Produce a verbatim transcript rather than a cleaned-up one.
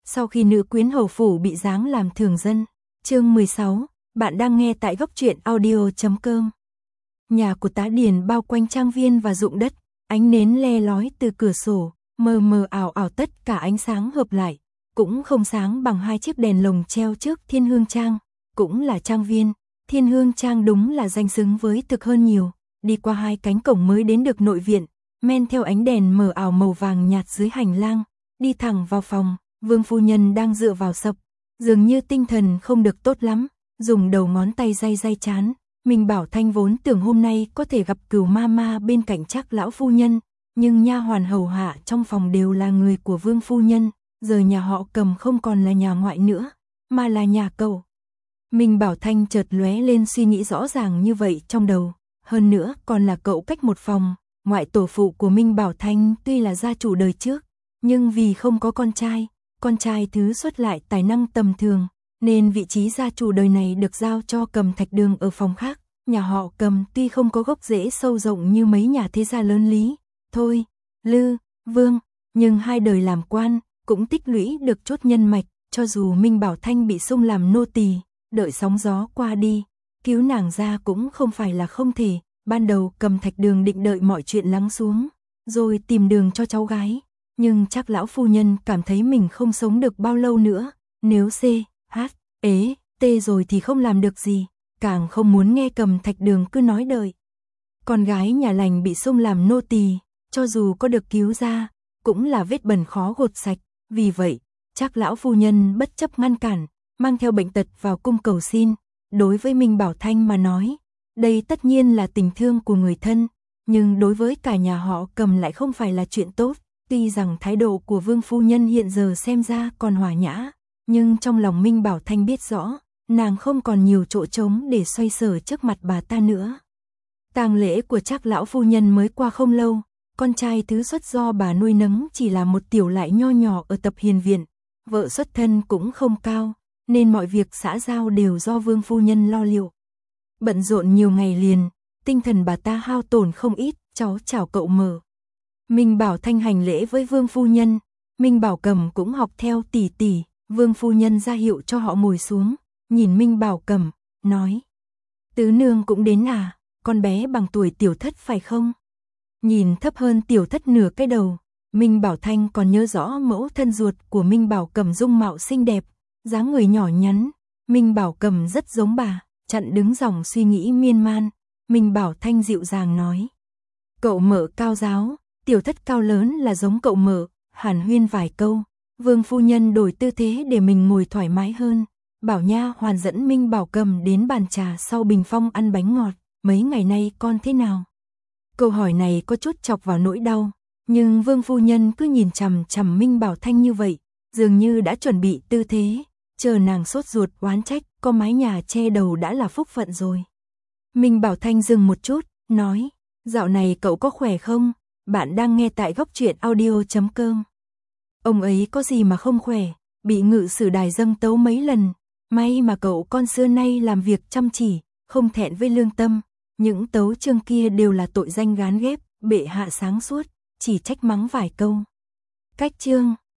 Sau khi nữ quyến hầu phủ bị giáng làm thường dân. Chương mười sáu, bạn đang nghe tại góc truyện audio chấm com. Nhà của tá Điền bao quanh trang viên và ruộng đất, ánh nến le lói từ cửa sổ, mờ mờ ảo ảo tất cả ánh sáng hợp lại, cũng không sáng bằng hai chiếc đèn lồng treo trước Thiên Hương Trang, cũng là trang viên. Thiên Hương Trang đúng là danh xứng với thực hơn nhiều, đi qua hai cánh cổng mới đến được nội viện, men theo ánh đèn mờ ảo màu vàng nhạt dưới hành lang, đi thẳng vào phòng. Vương phu nhân đang dựa vào sập, dường như tinh thần không được tốt lắm, dùng đầu ngón tay day day trán. Minh Bảo Thanh vốn tưởng hôm nay có thể gặp Cửu ma ma bên cạnh Trác lão phu nhân, nhưng nha hoàn hầu hạ trong phòng đều là người của Vương phu nhân, giờ nhà họ Cầm không còn là nhà ngoại nữa, mà là nhà cậu. Minh Bảo Thanh chợt lóe lên suy nghĩ rõ ràng như vậy trong đầu, hơn nữa còn là cậu cách một phòng. Ngoại tổ phụ của Minh Bảo Thanh tuy là gia chủ đời trước, nhưng vì không có con trai, con trai thứ xuất lại tài năng tầm thường, nên vị trí gia chủ đời này được giao cho Cầm Thạch Đường ở phòng khác. Nhà họ Cầm tuy không có gốc rễ sâu rộng như mấy nhà thế gia lớn Lý, Thôi, Lư, Vương, nhưng hai đời làm quan cũng tích lũy được chút nhân mạch, cho dù Minh Bảo Thanh bị xung làm nô tỳ, đợi sóng gió qua đi, cứu nàng ra cũng không phải là không thể. Ban đầu Cầm Thạch Đường định đợi mọi chuyện lắng xuống, rồi tìm đường cho cháu gái, nhưng chắc lão phu nhân cảm thấy mình không sống được bao lâu nữa, nếu C, H, ế, T rồi thì không làm được gì, càng không muốn nghe Cầm Thạch Đường cứ nói đợi. Con gái nhà lành bị xung làm nô tỳ, cho dù có được cứu ra, cũng là vết bẩn khó gột sạch, vì vậy, chắc lão phu nhân bất chấp ngăn cản, mang theo bệnh tật vào cung cầu xin. Đối với Minh Bảo Thanh mà nói, đây tất nhiên là tình thương của người thân, nhưng đối với cả nhà họ Cầm lại không phải là chuyện tốt. Tuy rằng thái độ của Vương phu nhân hiện giờ xem ra còn hòa nhã, nhưng trong lòng Minh Bảo Thanh biết rõ, nàng không còn nhiều chỗ trống để xoay sở trước mặt bà ta nữa. Tang lễ của Trác lão phu nhân mới qua không lâu, con trai thứ xuất do bà nuôi nấng chỉ là một tiểu lại nho nhỏ ở Tập Hiền viện, vợ xuất thân cũng không cao, nên mọi việc xã giao đều do Vương phu nhân lo liệu. Bận rộn nhiều ngày liền, tinh thần bà ta hao tổn không ít. Cháu chào cậu Mở. Minh Bảo Thanh hành lễ với Vương phu nhân, Minh Bảo Cầm cũng học theo tỷ tỷ. Vương phu nhân ra hiệu cho họ ngồi xuống, nhìn Minh Bảo Cầm, nói: Tứ nương cũng đến à, con bé bằng tuổi tiểu thất phải không? Nhìn thấp hơn tiểu thất nửa cái đầu, Minh Bảo Thanh còn nhớ rõ mẫu thân ruột của Minh Bảo Cầm dung mạo xinh đẹp, dáng người nhỏ nhắn. Minh Bảo Cầm rất giống bà, chặn đứng dòng suy nghĩ miên man. Minh Bảo Thanh dịu dàng nói: Cậu Mở cao giáo, tiểu thất cao lớn là giống cậu Mở. Hàn huyên vài câu, Vương phu nhân đổi tư thế để mình ngồi thoải mái hơn, bảo nha hoàn dẫn Minh Bảo Cầm đến bàn trà sau bình phong ăn bánh ngọt. Mấy ngày nay con thế nào? Câu hỏi này có chút chọc vào nỗi đau, nhưng Vương phu nhân cứ nhìn chằm chằm Minh Bảo Thanh như vậy, dường như đã chuẩn bị tư thế, chờ nàng sốt ruột oán trách. Có mái nhà che đầu đã là phúc phận rồi. Minh Bảo Thanh dừng một chút, nói: Dạo này cậu có khỏe không? Bạn đang nghe tại góc truyện audio chấm com. Ông ấy có gì mà không khỏe, bị ngự sử đài dâng tấu mấy lần. May mà cậu con xưa nay làm việc chăm chỉ, không thẹn với lương tâm. Những tấu chương kia đều là tội danh gán ghép, bệ hạ sáng suốt, chỉ trách mắng vài câu. Cách chương